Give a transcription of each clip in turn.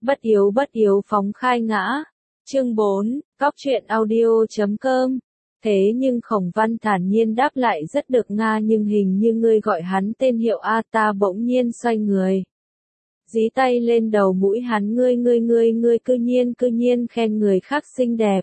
Bất yếu phóng khai ngã. Chương 4, Cóc truyện audio.com. Thế nhưng Khổng Văn thản nhiên đáp lại rất được Nga, nhưng hình như ngươi gọi hắn tên hiệu A. Ta bỗng nhiên xoay người, dí tay lên đầu mũi hắn. Ngươi cư nhiên khen người khác xinh đẹp.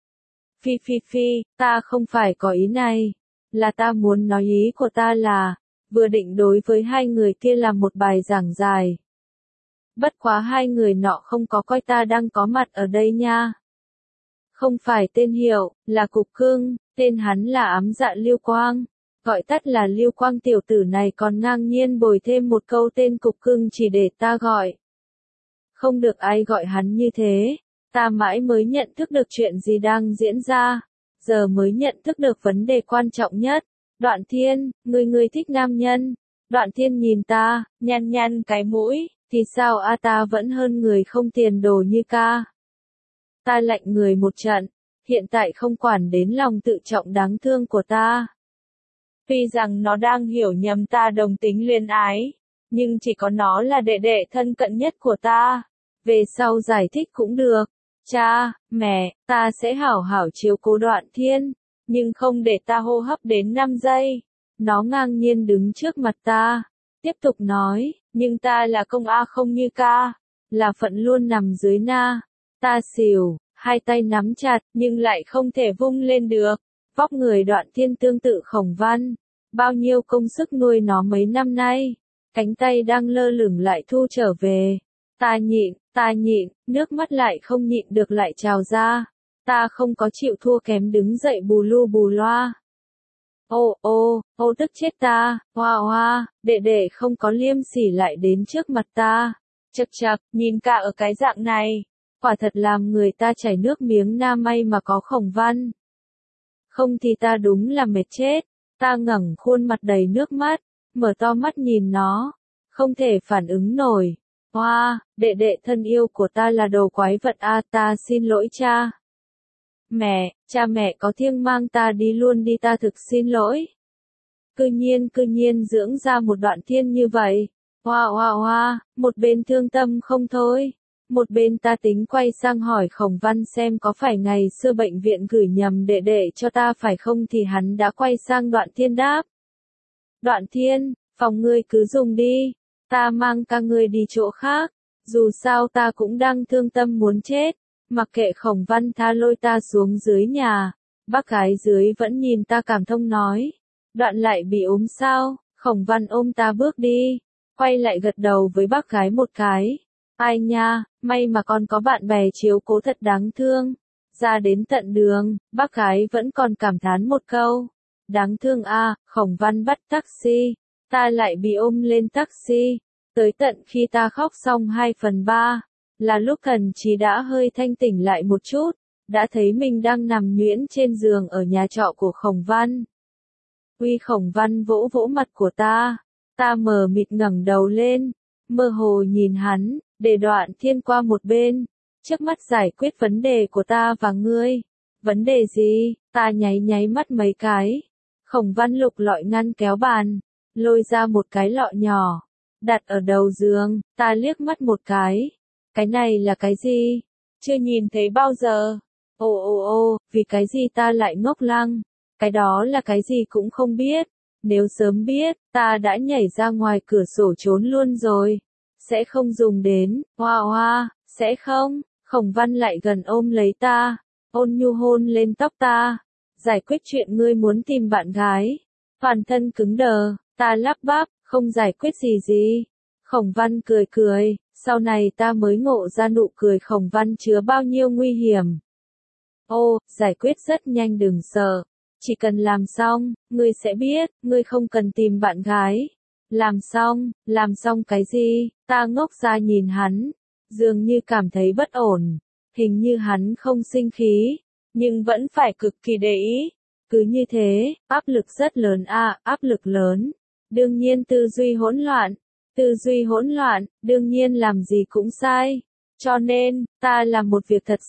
Phi, ta không phải có ý này. Là ta muốn nói ý của ta là, vừa định đối với hai người kia làm một bài giảng dài. Bất quá hai người nọ không có coi ta đang có mặt ở đây nha. Không phải tên hiệu, là Cục Cưng, tên hắn là Ám Dạ Lưu Quang, gọi tắt là Lưu Quang. Tiểu tử này còn ngang nhiên bồi thêm một câu tên Cục Cưng chỉ để ta gọi. Không được ai gọi hắn như thế, ta mãi mới nhận thức được chuyện gì đang diễn ra, giờ mới nhận thức được vấn đề quan trọng nhất. Đoạn Thiên, ngươi thích nam nhân. Đoạn Thiên nhìn ta, nhăn cái mũi, thì sao a, ta vẫn hơn người không tiền đồ như ca. Ta lạnh người một trận, hiện tại không quản đến lòng tự trọng đáng thương của ta. Tuy rằng nó đang hiểu nhầm ta đồng tính luyến ái, nhưng chỉ có nó là đệ đệ thân cận nhất của ta. Về sau giải thích cũng được. Cha, mẹ, ta sẽ hảo hảo chiếu cố Đoạn Thiên, nhưng không để ta hô hấp đến 5 giây. Nó ngang nhiên đứng trước mặt ta, tiếp tục nói, nhưng ta là công A không như ca, là phận luôn nằm dưới na. Ta xỉu, hai tay nắm chặt, nhưng lại không thể vung lên được. Vóc người Đoạn Thiên tương tự Khổng Văn, bao nhiêu công sức nuôi nó mấy năm nay, cánh tay đang lơ lửng lại thu trở về. Ta nhịn, nước mắt lại không nhịn được lại trào ra. Ta không có chịu thua kém đứng dậy bù lu bù loa. Ô, tức chết ta, hoa, đệ không có liêm sỉ lại đến trước mặt ta. Chậc, nhìn cả ở cái dạng này, quả thật làm người ta chảy nước miếng. Na may mà có Khổng Văn. Không thì ta đúng là mệt chết. Ta ngẩng khuôn mặt đầy nước mắt, mở to mắt nhìn nó, không thể phản ứng nổi. Hoa, đệ thân yêu của ta là đồ quái vật a, ta xin lỗi cha. Cha mẹ có thiêng mang ta đi luôn đi, ta thực xin lỗi. Cư nhiên dưỡng ra một Đoạn Thiên như vậy. Hoa, một bên thương tâm không thôi. Một bên ta tính quay sang hỏi Khổng Văn xem có phải ngày xưa bệnh viện gửi nhầm đệ cho ta phải không, thì hắn đã quay sang Đoạn Thiên đáp. Đoạn Thiên, phòng ngươi cứ dùng đi. Ta mang ca ngươi đi chỗ khác. Dù sao ta cũng đang thương tâm muốn chết. Mặc kệ Khổng Văn tha lôi ta xuống dưới nhà. Bác gái dưới vẫn nhìn ta cảm thông nói. Đoạn lại bị ốm sao? Khổng Văn ôm ta bước đi. Quay lại gật đầu với bác gái một cái. Ai nha, may mà con có bạn bè chiếu cố thật đáng thương. Ra đến tận đường, bác gái vẫn còn cảm thán một câu. Đáng thương a. Khổng Văn bắt taxi. Ta lại bị ôm lên taxi. Tới tận khi ta khóc xong 2/3, là lúc thần trí đã hơi thanh tỉnh lại một chút, đã thấy mình đang nằm nhuyễn trên giường ở nhà trọ của Khổng Văn. Khổng Văn vỗ mặt của ta. Ta mờ mịt ngẩng đầu lên, mơ hồ nhìn hắn, để Đoạn Thiên qua một bên, trước mắt giải quyết vấn đề của ta và ngươi. Vấn đề gì? Ta nháy mắt mấy cái. Khổng Văn lục lọi ngăn kéo bàn, lôi ra một cái lọ nhỏ, đặt ở đầu giường. Ta liếc mắt một cái. Cái này là cái gì? Chưa nhìn thấy bao giờ. Vì cái gì ta lại ngốc lăng? Cái đó là cái gì cũng không biết. Nếu sớm biết, ta đã nhảy ra ngoài cửa sổ trốn luôn rồi. Sẽ không dùng đến. Hoa, sẽ không. Khổng Văn lại gần ôm lấy ta, ôn nhu hôn lên tóc ta. Giải quyết chuyện ngươi muốn tìm bạn gái. Toàn thân cứng đờ, ta lắp bắp, không giải quyết gì. Khổng Văn cười, sau này ta mới ngộ ra nụ cười Khổng Văn chứa bao nhiêu nguy hiểm. Giải quyết rất nhanh, đừng sợ. Chỉ cần làm xong, ngươi sẽ biết, ngươi không cần tìm bạn gái. Làm xong cái gì? Ta ngốc ra nhìn hắn, dường như cảm thấy bất ổn. Hình như hắn không sinh khí, nhưng vẫn phải cực kỳ để ý. Cứ như thế, áp lực rất lớn áp lực lớn. Đương nhiên tư duy hỗn loạn, đương nhiên làm gì cũng sai. Cho nên, ta làm một việc thật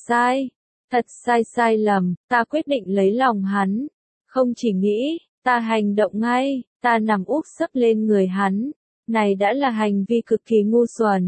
sai lầm. Ta quyết định lấy lòng hắn. Không chỉ nghĩ, ta hành động ngay. Ta nằm úp sấp lên người hắn. Này đã là hành vi cực kỳ ngu xuẩn.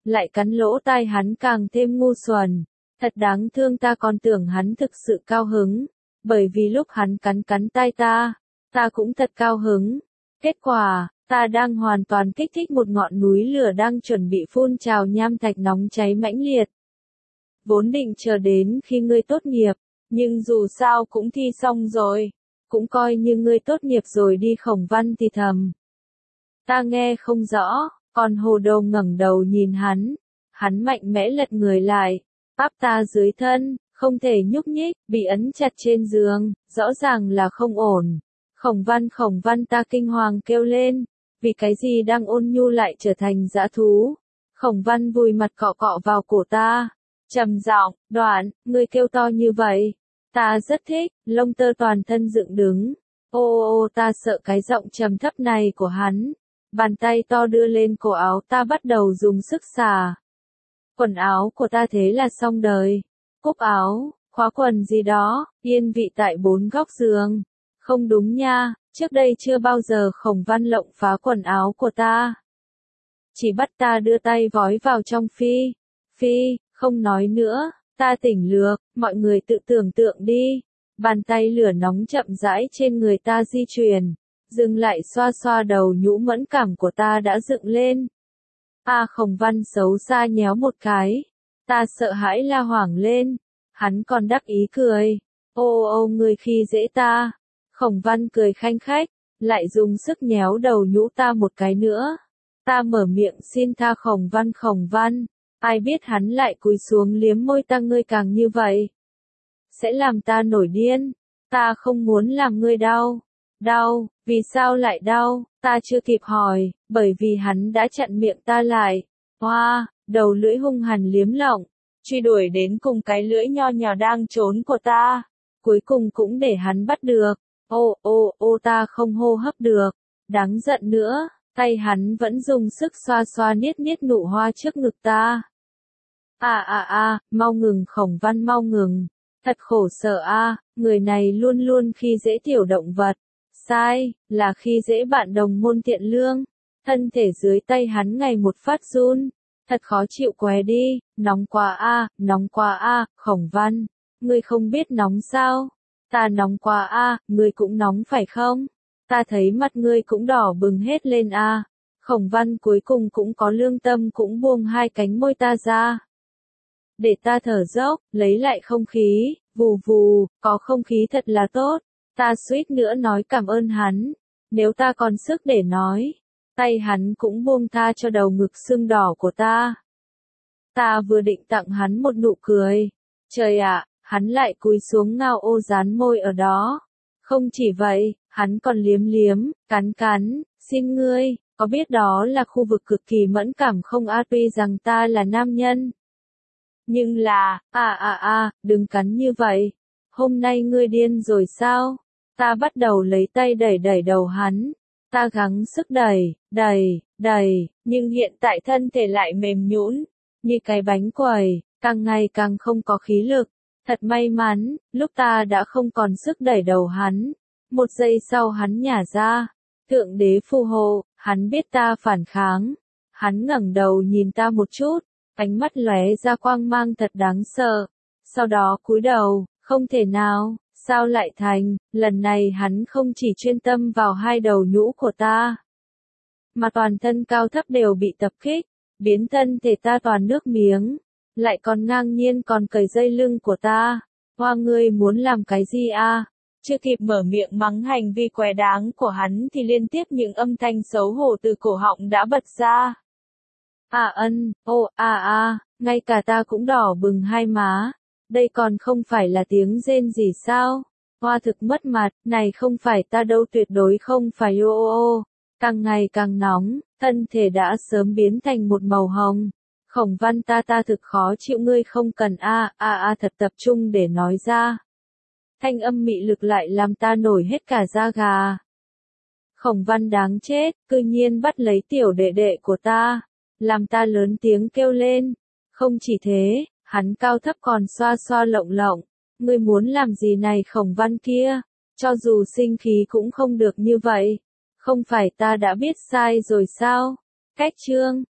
lại cắn lỗ tai hắn càng thêm ngu xuẩn. Thật đáng thương, ta còn tưởng hắn thực sự cao hứng, bởi vì lúc hắn cắn tai ta cũng thật cao hứng. Kết quả, ta đang hoàn toàn kích thích một ngọn núi lửa đang chuẩn bị phun trào nham thạch nóng cháy mãnh liệt. Vốn định chờ đến khi ngươi tốt nghiệp, nhưng dù sao cũng thi xong rồi, cũng coi như ngươi tốt nghiệp rồi đi. Khổng Văn thì thầm. Ta nghe không rõ, còn Hồ Đồ ngẩng đầu nhìn hắn mạnh mẽ lật người lại, áp ta dưới thân, không thể nhúc nhích, bị ấn chặt trên giường, rõ ràng là không ổn. Khổng Văn, ta kinh hoàng kêu lên, vì cái gì đang ôn nhu lại trở thành dã thú. Khổng Văn vùi mặt cọ cọ vào cổ ta, trầm giọng, Đoạn, ngươi kêu to như vậy, ta rất thích, lông tơ toàn thân dựng đứng. Ô, ta sợ cái giọng trầm thấp này của hắn. Bàn tay to đưa lên cổ áo ta, bắt đầu dùng sức xả quần áo của ta, thế là xong đời. Cúc áo, khóa quần gì đó, yên vị tại bốn góc giường. Không đúng nha, trước đây chưa bao giờ Khổng Văn lộng phá quần áo của ta. Chỉ bắt ta đưa tay vói vào trong phi, không nói nữa, ta tỉnh lược, mọi người tự tưởng tượng đi. Bàn tay lửa nóng chậm rãi trên người ta di chuyển, dừng lại xoa xoa đầu nhũ mẫn cảm của ta đã dựng lên. Khổng Văn xấu xa nhéo một cái, ta sợ hãi la hoảng lên, hắn còn đắc ý cười. Ô, ngươi khi dễ ta. Khổng Văn cười khanh khách, lại dùng sức nhéo đầu nhũ ta một cái nữa. Ta mở miệng xin tha Khổng Văn, ai biết hắn lại cúi xuống liếm môi ta. Ngươi càng như vậy sẽ làm ta nổi điên, ta không muốn làm ngươi đau. Đau, vì sao lại đau? Ta chưa kịp hỏi, bởi vì hắn đã chặn miệng ta lại. Đầu lưỡi hung hằn liếm lọng, truy đuổi đến cùng cái lưỡi nho nhỏ đang trốn của ta. Cuối cùng cũng để hắn bắt được. Ô, ta không hô hấp được. Đáng giận nữa, tay hắn vẫn dùng sức xoa xoa niết nụ hoa trước ngực ta. Mau ngừng Khổng Văn, mau ngừng. Thật khổ sở người này luôn luôn khi dễ tiểu động vật. Sai, là khi dễ bạn đồng môn Tiện Lương. Thân thể dưới tay hắn ngày một phát run. Thật khó chịu què đi, nóng quá Khổng Văn. Ngươi không biết nóng sao? Ta nóng quá ngươi cũng nóng phải không? Ta thấy mặt ngươi cũng đỏ bừng hết lên Khổng Văn cuối cùng cũng có lương tâm, cũng buông hai cánh môi ta ra. Để ta thở dốc, lấy lại không khí, vù, có không khí thật là tốt. Ta suýt nữa nói cảm ơn hắn, nếu ta còn sức để nói. Tay hắn cũng buông tha cho đầu ngực sưng đỏ của ta. Ta vừa định tặng hắn một nụ cười. Trời ạ, hắn lại cúi xuống ngao ô dán môi ở đó. Không chỉ vậy, hắn còn liếm, cắn, xin ngươi, có biết đó là khu vực cực kỳ mẫn cảm không? Tuy rằng ta là nam nhân. Nhưng là, đừng cắn như vậy. Hôm nay ngươi điên rồi sao? Ta bắt đầu lấy tay đẩy đầu hắn. Ta gắng sức đẩy, nhưng hiện tại thân thể lại mềm nhũn, như cái bánh quẩy, càng ngày càng không có khí lực. Thật may mắn, lúc ta đã không còn sức đẩy đầu hắn. Một giây sau hắn nhả ra. Thượng đế phù hộ, hắn biết ta phản kháng. Hắn ngẩng đầu nhìn ta một chút, ánh mắt lóe ra quang mang thật đáng sợ. Sau đó cúi đầu, không thể nào, sao lại thành, lần này hắn không chỉ chuyên tâm vào hai đầu nhũ của ta, mà toàn thân cao thấp đều bị tập kích, biến thân thể ta toàn nước miếng, lại còn ngang nhiên còn cởi dây lưng của ta. Ngươi muốn làm cái gì Chưa kịp mở miệng mắng hành vi què đáng của hắn thì liên tiếp những âm thanh xấu hổ từ cổ họng đã bật ra. Ngay cả ta cũng đỏ bừng hai má. Đây còn không phải là tiếng rên gì sao? Thực mất mặt, này không phải ta đâu, tuyệt đối không phải. Càng ngày càng nóng, thân thể đã sớm biến thành một màu hồng. Khổng Văn, ta thực khó chịu, ngươi không cần thật tập trung để nói ra. Thanh âm mị lực lại làm ta nổi hết cả da gà. Khổng Văn đáng chết, cư nhiên bắt lấy tiểu đệ đệ của ta, làm ta lớn tiếng kêu lên. Không chỉ thế, hắn cao thấp còn xoa xoa lộng. Ngươi muốn làm gì này Khổng Văn kia? Cho dù sinh khí cũng không được như vậy. Không phải ta đã biết sai rồi sao? Cách chương